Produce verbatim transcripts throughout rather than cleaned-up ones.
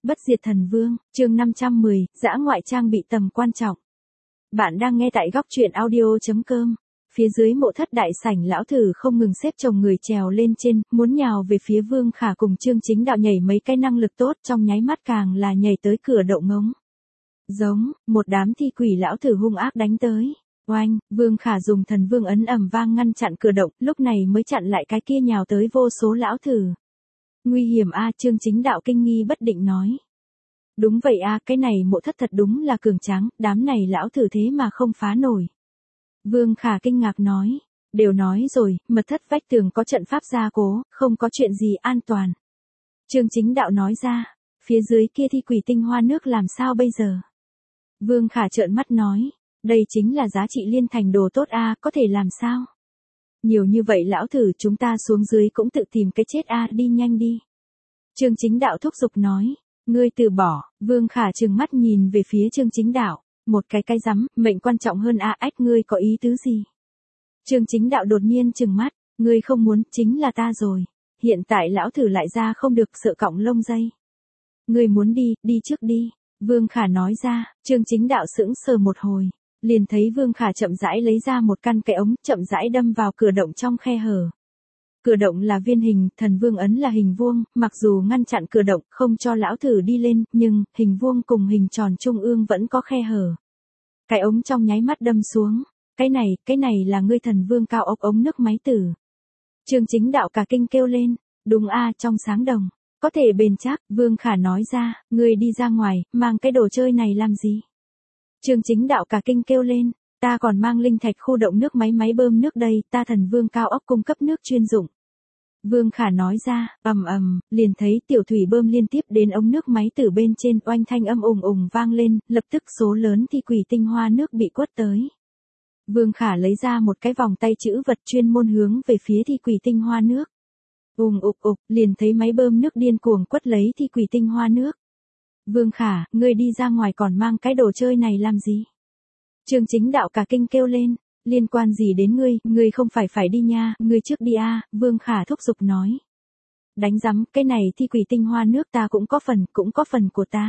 Bất diệt thần vương, chương năm trăm mười, dã ngoại trang bị tầm quan trọng. Bạn đang nghe tại góc truyện audio chấm com. Phía dưới mộ thất đại sảnh lão thử không ngừng xếp chồng người trèo lên trên, muốn nhào về phía Vương Khả cùng Chương Chính Đạo nhảy mấy cái năng lực tốt trong nháy mắt càng là nhảy tới cửa đậu ngống. Giống, một đám thi quỷ lão thử hung ác đánh tới. Oanh, Vương Khả dùng thần vương ấn ầm vang ngăn chặn cửa động, lúc này mới chặn lại cái kia nhào tới vô số lão thử. Nguy hiểm a, Chương Chính Đạo kinh nghi bất định nói. Đúng vậy a, cái này mộ thất thật đúng là cường tráng, đám này lão thử thế mà không phá nổi. Vương Khả kinh ngạc nói, đều nói rồi, mật thất vách tường có trận pháp gia cố, không có chuyện gì an toàn. Chương Chính Đạo nói ra, phía dưới kia thi quỷ tinh hoa nước làm sao bây giờ? Vương Khả trợn mắt nói, đây chính là giá trị liên thành đồ tốt a, có thể làm sao? Nhiều như vậy lão thử chúng ta xuống dưới cũng tự tìm cái chết a, đi nhanh đi. Chương Chính Đạo thúc giục nói, ngươi từ bỏ. Vương Khả trừng mắt nhìn về phía Chương Chính Đạo, một cái cái rắm, mệnh quan trọng hơn a, ách ngươi có ý tứ gì? Chương Chính Đạo đột nhiên trừng mắt, ngươi không muốn, chính là ta rồi. Hiện tại lão thử lại ra không được sợ cọng lông dây. Ngươi muốn đi, đi trước đi. Vương Khả nói ra, Chương Chính Đạo sững sờ một hồi. Liền thấy Vương Khả chậm rãi lấy ra một căn cái ống, chậm rãi đâm vào cửa động trong khe hở. Cửa động là viên hình, thần vương ấn là hình vuông, mặc dù ngăn chặn cửa động, không cho lão thử đi lên, nhưng, hình vuông cùng hình tròn trung ương vẫn có khe hở. Cái ống trong nháy mắt đâm xuống. Cái này, cái này là ngươi thần vương cao ốc ống nước máy tử. Chương Chính Đạo cả kinh kêu lên, đúng a, trong sáng đồng. Có thể bền chắc, Vương Khả nói ra, ngươi đi ra ngoài, mang cái đồ chơi này làm gì? Chương Chính Đạo cả kinh kêu lên, ta còn mang linh thạch khu động nước máy máy bơm nước đây, ta thần vương cao ốc cung cấp nước chuyên dụng. Vương Khả nói ra, ầm ầm, liền thấy tiểu thủy bơm liên tiếp đến ống nước máy từ bên trên, oanh thanh âm ùng ùng vang lên, lập tức số lớn thi quỷ tinh hoa nước bị quất tới. Vương Khả lấy ra một cái vòng tay chữ vật chuyên môn hướng về phía thi quỷ tinh hoa nước. Ùng ục ục, liền thấy máy bơm nước điên cuồng quất lấy thi quỷ tinh hoa nước. Vương Khả, ngươi đi ra ngoài còn mang cái đồ chơi này làm gì? Chương Chính Đạo cả kinh kêu lên, liên quan gì đến ngươi, ngươi không phải phải đi nha, ngươi trước đi a, Vương Khả thúc giục nói. Đánh rắm, cái này thi quỷ tinh hoa nước ta cũng có phần, cũng có phần của ta.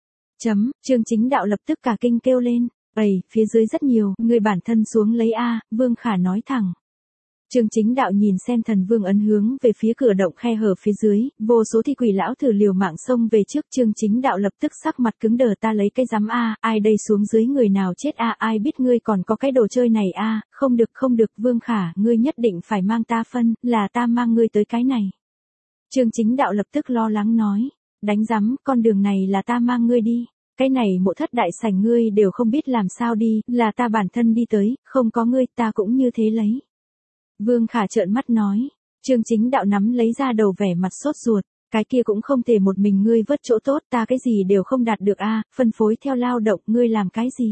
Chấm, Chương Chính Đạo lập tức cả kinh kêu lên, ầy, phía dưới rất nhiều, ngươi bản thân xuống lấy a, Vương Khả nói thẳng. Chương Chính Đạo nhìn xem thần vương ấn hướng về phía cửa động khe hở phía dưới, vô số thi quỷ lão thử liều mạng xông về trước. Chương Chính Đạo lập tức sắc mặt cứng đờ, ta lấy cái rắm a, ai đây xuống dưới người nào chết a, ai biết ngươi còn có cái đồ chơi này a, không được không được, Vương Khả, ngươi nhất định phải mang ta phân, là ta mang ngươi tới cái này. Chương Chính Đạo lập tức lo lắng nói, đánh rắm, con đường này là ta mang ngươi đi. Cái này mộ thất đại sảnh ngươi đều không biết làm sao đi, là ta bản thân đi tới, không có ngươi ta cũng như thế lấy. Vương Khả trợn mắt nói, Chương Chính Đạo nắm lấy ra đầu vẻ mặt sốt ruột, cái kia cũng không thể một mình ngươi vớt chỗ tốt, ta cái gì đều không đạt được a, phân phối theo lao động, ngươi làm cái gì?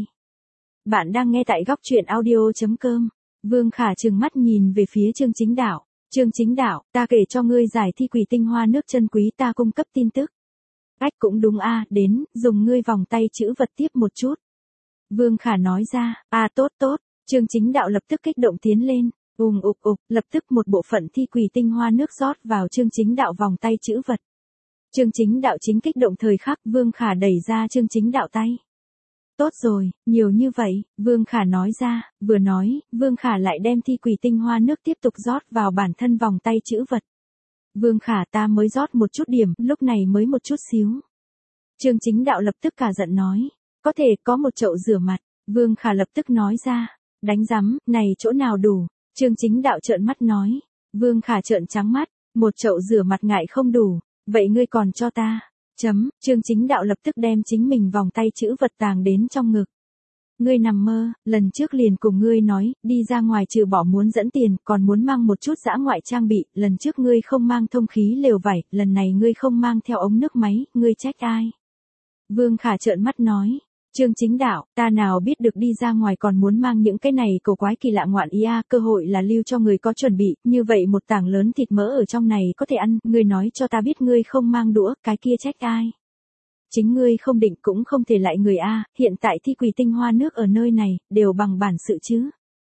Bạn đang nghe tại góc truyện audio chấm com. Vương Khả trừng mắt nhìn về phía Chương Chính Đạo, Chương Chính Đạo, ta kể cho ngươi giải thi quỷ tinh hoa nước chân quý, ta cung cấp tin tức. Ách cũng đúng a, đến, dùng ngươi vòng tay chữ vật tiếp một chút. Vương Khả nói ra, a tốt tốt, Chương Chính Đạo lập tức kích động tiến lên. Ùng ục ục, lập tức một bộ phận thi quỷ tinh hoa nước rót vào Chương Chính Đạo vòng tay chữ vật. Chương Chính Đạo chính kích động thời khắc, Vương Khả đẩy ra Chương Chính Đạo tay. Tốt rồi, nhiều như vậy, Vương Khả nói ra, vừa nói, Vương Khả lại đem thi quỷ tinh hoa nước tiếp tục rót vào bản thân vòng tay chữ vật. Vương Khả, ta mới rót một chút điểm, lúc này mới một chút xíu. Chương Chính Đạo lập tức cả giận nói, có thể có một chậu rửa mặt. Vương Khả lập tức nói ra, đánh rắm, này chỗ nào đủ? Chương Chính Đạo trợn mắt nói, Vương Khả trợn trắng mắt, một chậu rửa mặt ngại không đủ, vậy ngươi còn cho ta. Chấm, Chương Chính Đạo lập tức đem chính mình vòng tay chữ vật tàng đến trong ngực. Ngươi nằm mơ, lần trước liền cùng ngươi nói, đi ra ngoài trừ bỏ muốn dẫn tiền, còn muốn mang một chút dã ngoại trang bị, lần trước ngươi không mang thông khí lều vải, lần này ngươi không mang theo ống nước máy, ngươi trách ai? Vương Khả trợn mắt nói, Chương Chính Đạo, ta nào biết được đi ra ngoài còn muốn mang những cái này cổ quái kỳ lạ ngoạn ý a, cơ hội là lưu cho người có chuẩn bị, như vậy một tảng lớn thịt mỡ ở trong này có thể ăn, ngươi nói cho ta biết ngươi không mang đũa, cái kia trách ai? Chính ngươi không định cũng không thể lại người a, hiện tại thi quỷ tinh hoa nước ở nơi này, đều bằng bản sự chứ.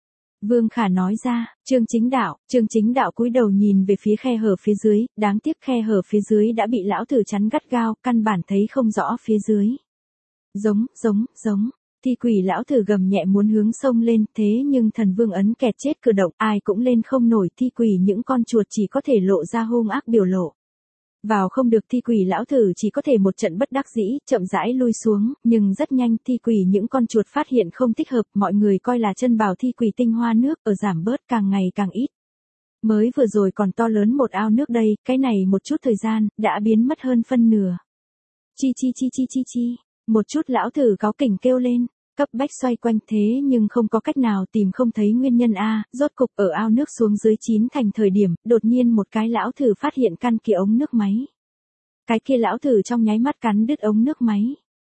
Vương Khả nói ra, Trương Chính Đạo, Trương Chính Đạo cúi đầu nhìn về phía khe hở phía dưới, đáng tiếc khe hở phía dưới đã bị lão thử chắn gắt gao, căn bản thấy không rõ phía dưới. Giống, giống, giống, thi quỷ lão thử gầm nhẹ muốn hướng sông lên, thế nhưng thần vương ấn kẹt chết cử động, ai cũng lên không nổi, thi quỷ những con chuột chỉ có thể lộ ra hung ác biểu lộ. Vào không được, thi quỷ lão thử chỉ có thể một trận bất đắc dĩ, chậm rãi lui xuống, nhưng rất nhanh thi quỷ những con chuột phát hiện không thích hợp, mọi người coi là chân bảo thi quỷ tinh hoa nước ở giảm bớt càng ngày càng ít. Mới vừa rồi còn to lớn một ao nước đây, cái này một chút thời gian, đã biến mất hơn phân nửa. Chi chi chi chi chi chi, một chút lão thử cáu kỉnh kêu lên. Cấp bách xoay quanh thế nhưng không có cách nào tìm không thấy nguyên nhân a, rốt cục ở ao nước xuống dưới chín thành thời điểm, đột nhiên một cái lão thử phát hiện căn kia ống nước máy. Cái kia lão thử trong nháy mắt cắn đứt ống nước máy.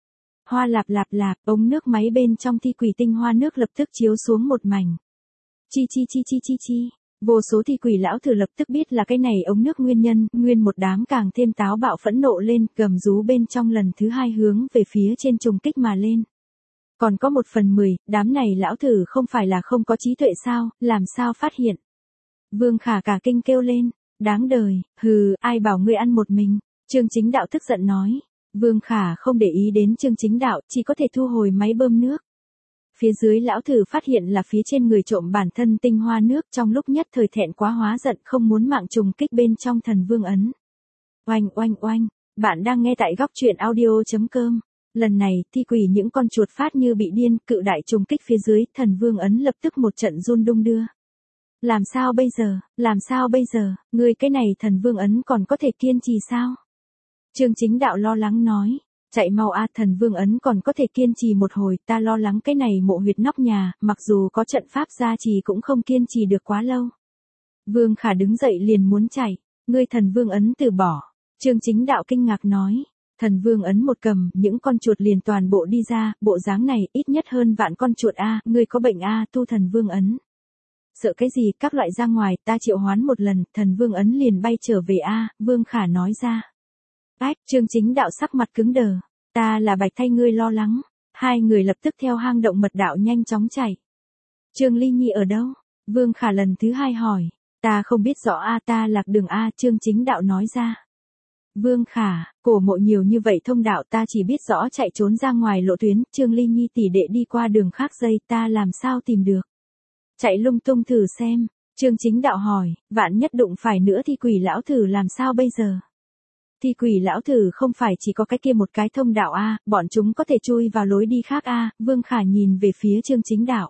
Hoa lạp lạp lạp, ống nước máy bên trong thi quỷ tinh hoa nước lập tức chiếu xuống một mảnh. Chi chi chi chi chi chi. Vô số thi quỷ lão thử lập tức biết là cái này ống nước nguyên nhân, nguyên một đám càng thêm táo bạo phẫn nộ lên, gầm rú bên trong lần thứ hai hướng về phía trên trùng kích mà lên. Còn có một phần mười, đám này lão thử không phải là không có trí tuệ sao, làm sao phát hiện. Vương Khả cả kinh kêu lên, đáng đời, hừ, ai bảo ngươi ăn một mình, Trương Chính Đạo tức giận nói. Vương Khả không để ý đến Trương Chính Đạo, chỉ có thể thu hồi máy bơm nước. Phía dưới lão thử phát hiện là phía trên người trộm bản thân tinh hoa nước, trong lúc nhất thời thẹn quá hóa giận không muốn mạng trùng kích bên trong thần vương ấn. Oanh oanh oanh, bạn đang nghe tại góc truyện audio chấm com. Lần này, thi quỷ những con chuột phát như bị điên, cự đại trùng kích phía dưới, thần vương ấn lập tức một trận run đung đưa. Làm sao bây giờ, làm sao bây giờ, ngươi cái này thần vương ấn còn có thể kiên trì sao? Trương Chính Đạo lo lắng nói, chạy mau a, thần vương ấn còn có thể kiên trì một hồi, ta lo lắng cái này mộ huyệt nóc nhà, mặc dù có trận pháp gia trì cũng không kiên trì được quá lâu. Vương Khả đứng dậy liền muốn chạy, ngươi thần vương ấn từ bỏ. Trương Chính Đạo kinh ngạc nói. Thần vương ấn một cầm, những con chuột liền toàn bộ đi ra, bộ dáng này ít nhất hơn vạn con chuột a, ngươi có bệnh a, tu thần vương ấn. Sợ cái gì, các loại ra ngoài, ta triệu hoán một lần, thần vương ấn liền bay trở về a, Vương Khả nói ra. Ách, Trương Chính Đạo sắc mặt cứng đờ, ta là bạch thay ngươi lo lắng, hai người lập tức theo hang động mật đạo nhanh chóng chạy. Trương Ly Nhi ở đâu? Vương Khả lần thứ hai hỏi, ta không biết rõ a, ta lạc đường a, Trương Chính Đạo nói ra. Vương Khả, cổ mộ nhiều như vậy thông đạo ta chỉ biết rõ chạy trốn ra ngoài lộ tuyến, Trương Ly Nhi tỷ đệ đi qua đường khác dây ta làm sao tìm được. Chạy lung tung thử xem, Trương Chính Đạo hỏi, vạn nhất đụng phải nữa thì quỷ lão thử làm sao bây giờ. Thì quỷ lão thử không phải chỉ có cái kia một cái thông đạo a, bọn chúng có thể chui vào lối đi khác a, Vương Khả nhìn về phía Trương Chính Đạo.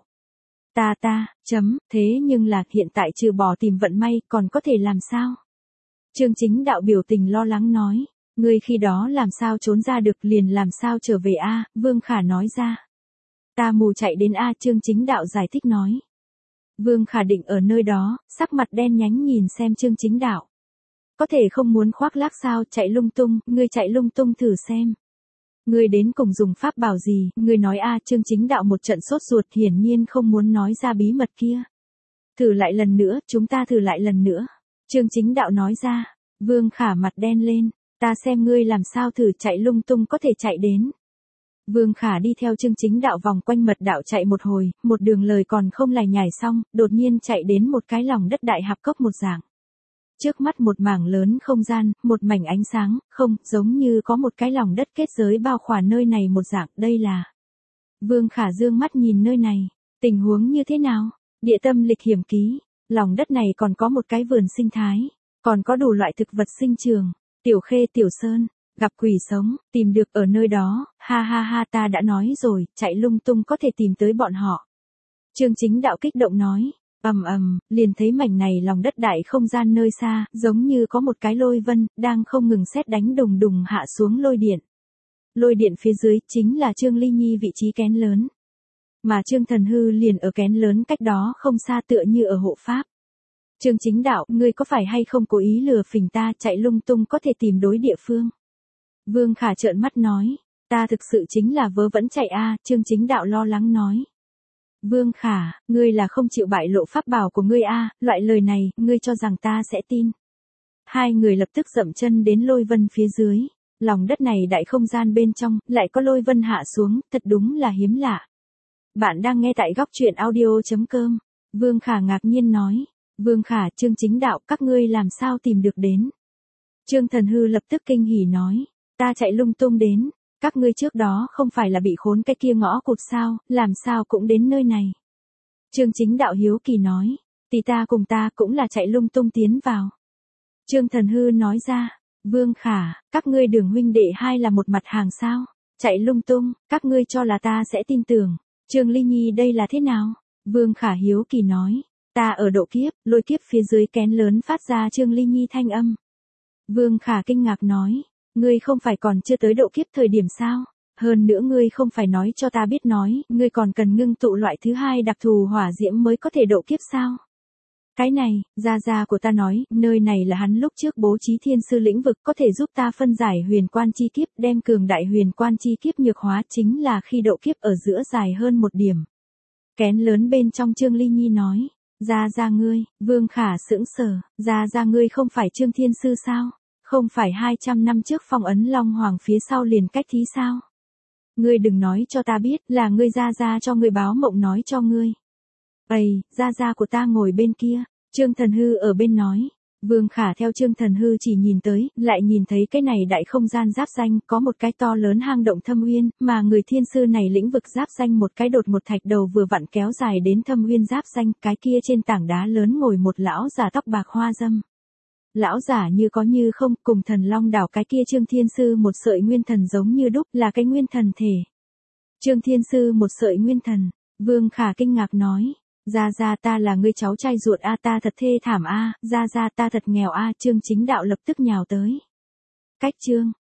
Ta ta, chấm, thế nhưng là hiện tại trừ bỏ tìm vận may còn có thể làm sao? Trương Chính Đạo biểu tình lo lắng nói, ngươi khi đó làm sao trốn ra được liền làm sao trở về a, Vương Khả nói ra. Ta mù chạy đến a, Trương Chính Đạo giải thích nói. Vương Khả định ở nơi đó, sắc mặt đen nhánh nhìn xem Trương Chính Đạo. Có thể không muốn khoác lác sao, chạy lung tung, ngươi chạy lung tung thử xem. Ngươi đến cùng dùng pháp bảo gì, ngươi nói a, Trương Chính Đạo một trận sốt ruột hiển nhiên không muốn nói ra bí mật kia. Thử lại lần nữa, chúng ta thử lại lần nữa. Trương Chính Đạo nói ra, Vương Khả mặt đen lên, ta xem ngươi làm sao thử chạy lung tung có thể chạy đến. Vương Khả đi theo Trương Chính Đạo vòng quanh mật đạo chạy một hồi, một đường lời còn không lải nhải xong, đột nhiên chạy đến một cái lòng đất đại hạp cốc một dạng. Trước mắt một mảng lớn không gian, một mảnh ánh sáng, không, giống như có một cái lòng đất kết giới bao khỏa nơi này một dạng, đây là. Vương Khả dương mắt nhìn nơi này, tình huống như thế nào? Địa tâm lịch hiểm ký, lòng đất này còn có một cái vườn sinh thái, còn có đủ loại thực vật sinh trường, tiểu khê tiểu sơn, gặp quỷ sống, tìm được ở nơi đó, ha ha ha ta đã nói rồi, chạy lung tung có thể tìm tới bọn họ. Trương Chính Đạo kích động nói, ầm ầm, liền thấy mảnh này lòng đất đại không gian nơi xa, giống như có một cái lôi vân, đang không ngừng sét đánh đùng đùng hạ xuống lôi điện. Lôi điện phía dưới chính là Trương Ly Nhi vị trí kén lớn. Mà Trương Thần Hư liền ở kén lớn cách đó không xa tựa như ở hộ pháp. Trương Chính Đạo, ngươi có phải hay không cố ý lừa phỉnh ta chạy lung tung có thể tìm đối địa phương? Vương Khả trợn mắt nói, ta thực sự chính là vớ vẩn chạy a, Trương Chính Đạo lo lắng nói. Vương Khả, ngươi là không chịu bại lộ pháp bảo của ngươi a, loại lời này, ngươi cho rằng ta sẽ tin. Hai người lập tức dậm chân đến lôi vân phía dưới, lòng đất này đại không gian bên trong, lại có lôi vân hạ xuống, thật đúng là hiếm lạ. Bạn đang nghe tại góc truyện audio chấm com. Vương Khả ngạc nhiên nói. Vương Khả, Trương Chính Đạo, các ngươi làm sao tìm được đến? Trương Thần Hư lập tức kinh hỉ nói. Ta chạy lung tung đến, các ngươi trước đó không phải là bị khốn cái kia ngõ cụt sao, làm sao cũng đến nơi này. Trương Chính Đạo hiếu kỳ nói. Tỷ ta cùng ta cũng là chạy lung tung tiến vào. Trương Thần Hư nói ra. Vương Khả, các ngươi Đường huynh đệ hai là một mặt hàng sao? Chạy lung tung, các ngươi cho là ta sẽ tin tưởng. Trương Ly Nhi đây là thế nào? Vương Khả hiếu kỳ nói. Ta ở độ kiếp, lôi kiếp phía dưới kén lớn phát ra Trương Ly Nhi thanh âm. Vương Khả kinh ngạc nói. Ngươi không phải còn chưa tới độ kiếp thời điểm sao? Hơn nữa ngươi không phải nói cho ta biết nói, ngươi còn cần ngưng tụ loại thứ hai đặc thù hỏa diễm mới có thể độ kiếp sao? Cái này, gia gia của ta nói, nơi này là hắn lúc trước bố trí thiên sư lĩnh vực có thể giúp ta phân giải huyền quan chi kiếp, đem cường đại huyền quan chi kiếp nhược hóa, chính là khi độ kiếp ở giữa dài hơn một điểm. Kén lớn bên trong Trương Ly Nhi nói. Gia gia ngươi, Vương Khả sững sờ, gia gia ngươi không phải Trương Thiên Sư sao? Không phải hai trăm năm trước phong ấn Long Hoàng phía sau liền cách thí sao? Ngươi đừng nói cho ta biết, là ngươi gia gia cho ngươi báo mộng nói cho ngươi. Ây, gia gia của ta ngồi bên kia, Trương Thần Hư ở bên nói. Vương Khả theo Trương Thần Hư chỉ nhìn tới, lại nhìn thấy cái này đại không gian giáp danh, có một cái to lớn hang động thâm uyên, mà người thiên sư này lĩnh vực giáp danh một cái đột một thạch đầu vừa vặn kéo dài đến thâm uyên giáp danh, cái kia trên tảng đá lớn ngồi một lão già tóc bạc hoa dâm. Lão giả như có như không, cùng thần long đảo cái kia Trương Thiên Sư một sợi nguyên thần giống như đúc, là cái nguyên thần thể. Trương Thiên Sư một sợi nguyên thần, Vương Khả kinh ngạc nói. Gia gia ta là ngươi cháu trai ruột a, ta thật thê thảm a, gia gia ta thật nghèo a, Trương Chính Đạo lập tức nhào tới. Cách Trương,